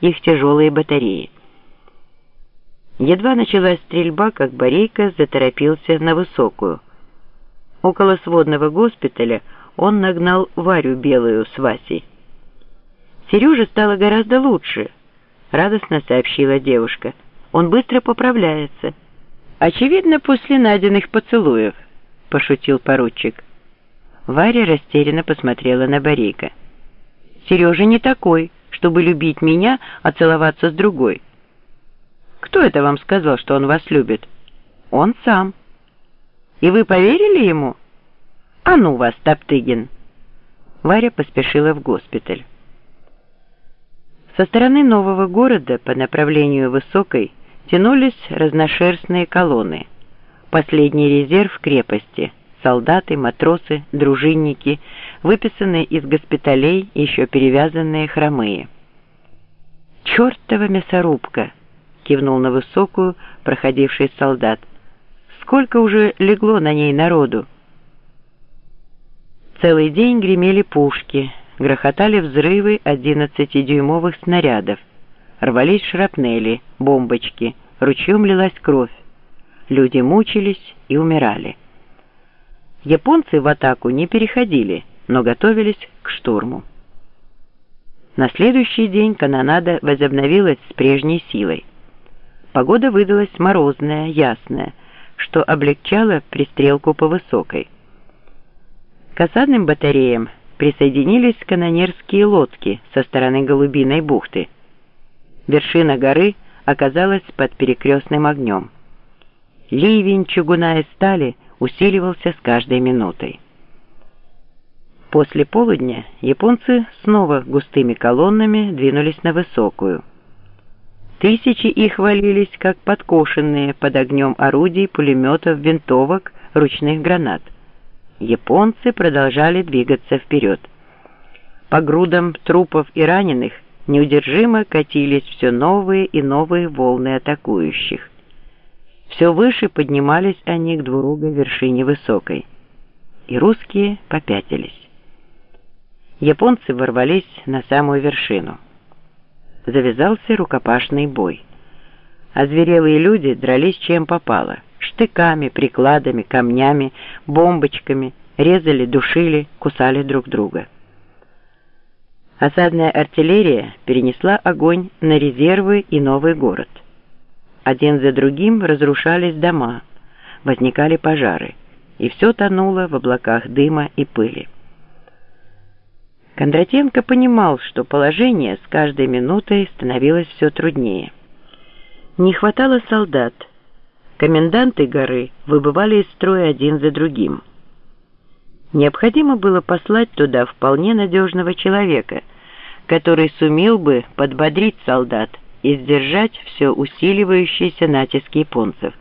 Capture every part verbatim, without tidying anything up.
их тяжелые батареи. Едва началась стрельба, как Борейко заторопился на Высокую. Около сводного госпиталя он нагнал Варю Белую с Васей. «Сереже стало гораздо лучше», — радостно сообщила девушка. «Он быстро поправляется». «Очевидно, после найденных поцелуев», — пошутил поручик. Варя растерянно посмотрела на Борейко. «Сережа не такой, чтобы любить меня, а целоваться с другой». «Кто это вам сказал, что он вас любит?» «Он сам». «И вы поверили ему?» «А ну вас, Топтыгин!» Варя поспешила в госпиталь. Со стороны нового города по направлению Высокой тянулись разношерстные колонны. Последний резерв крепости — солдаты, матросы, дружинники, выписанные из госпиталей, еще перевязанные хромые. «Чертова мясорубка!» — кивнул на Высокую проходивший солдат. «Сколько уже легло на ней народу?» Целый день гремели пушки, грохотали взрывы одиннадцатидюймовых снарядов, рвались шрапнели, бомбочки, ручьем лилась кровь. Люди мучились и умирали. Японцы в атаку не переходили, но готовились к штурму. На следующий день канонада возобновилась с прежней силой. Погода выдалась морозная, ясная, что облегчало пристрелку по Высокой. К осадным батареям присоединились канонерские лодки со стороны Голубиной бухты. Вершина горы оказалась под перекрестным огнем. Ливень чугуна и стали усиливался с каждой минутой. После полудня японцы снова густыми колоннами двинулись на Высокую. Тысячи их валились, как подкошенные под огнем орудий, пулеметов, винтовок, ручных гранат. Японцы продолжали двигаться вперед. По грудам трупов и раненых неудержимо катились все новые и новые волны атакующих. Все выше поднимались они к двурогой вершине Высокой. И русские попятились. Японцы ворвались на самую вершину. Завязался рукопашный бой. Озверелые люди дрались чем попало. Штыками, прикладами, камнями, бомбочками, резали, душили, кусали друг друга. Осадная артиллерия перенесла огонь на резервы и новый город. Один за другим разрушались дома, возникали пожары, и все тонуло в облаках дыма и пыли. Кондратенко понимал, что положение с каждой минутой становилось все труднее. Не хватало солдат. Коменданты горы выбывали из строя один за другим. Необходимо было послать туда вполне надежного человека, который сумел бы подбодрить солдат и сдержать все усиливающийся натиск японцев.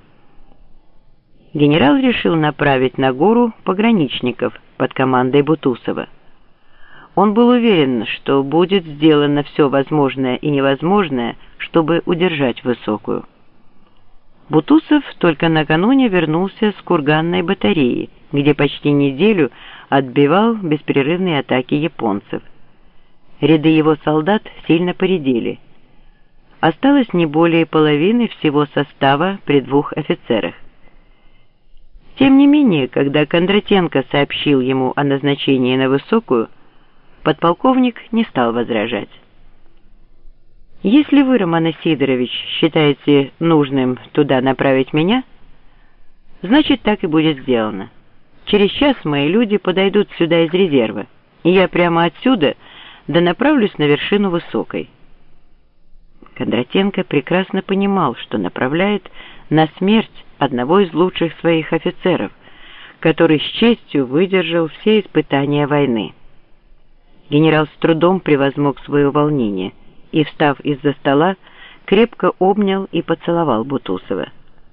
Генерал решил направить на гору пограничников под командой Бутусова. Он был уверен, что будет сделано все возможное и невозможное, чтобы удержать Высокую. Бутусов только накануне вернулся с курганной батареи, где почти неделю отбивал беспрерывные атаки японцев. Ряды его солдат сильно поредели. Осталось не более половины всего состава при двух офицерах. Тем не менее, когда Кондратенко сообщил ему о назначении на Высокую, подполковник не стал возражать. «Если вы, Роман Сидорович, считаете нужным туда направить меня, значит, так и будет сделано. Через час мои люди подойдут сюда из резерва, и я прямо отсюда да направлюсь на вершину Высокой». Кондратенко прекрасно понимал, что направляет на смерть одного из лучших своих офицеров, который с честью выдержал все испытания войны. Генерал с трудом превозмог свое волнение и, встав из-за стола, крепко обнял и поцеловал Бутусова.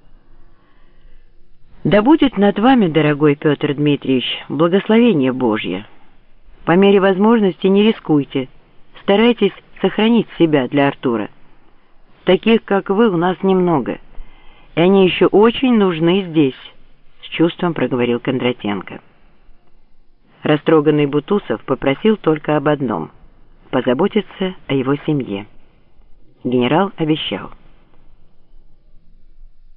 «Да будет над вами, дорогой Петр Дмитриевич, благословение Божье. По мере возможности не рискуйте, старайтесь сохранить себя для Артура. Таких, как вы, у нас немного, и они еще очень нужны здесь», — с чувством проговорил Кондратенко. Растроганный Бутусов попросил только об одном — позаботиться о его семье. Генерал обещал.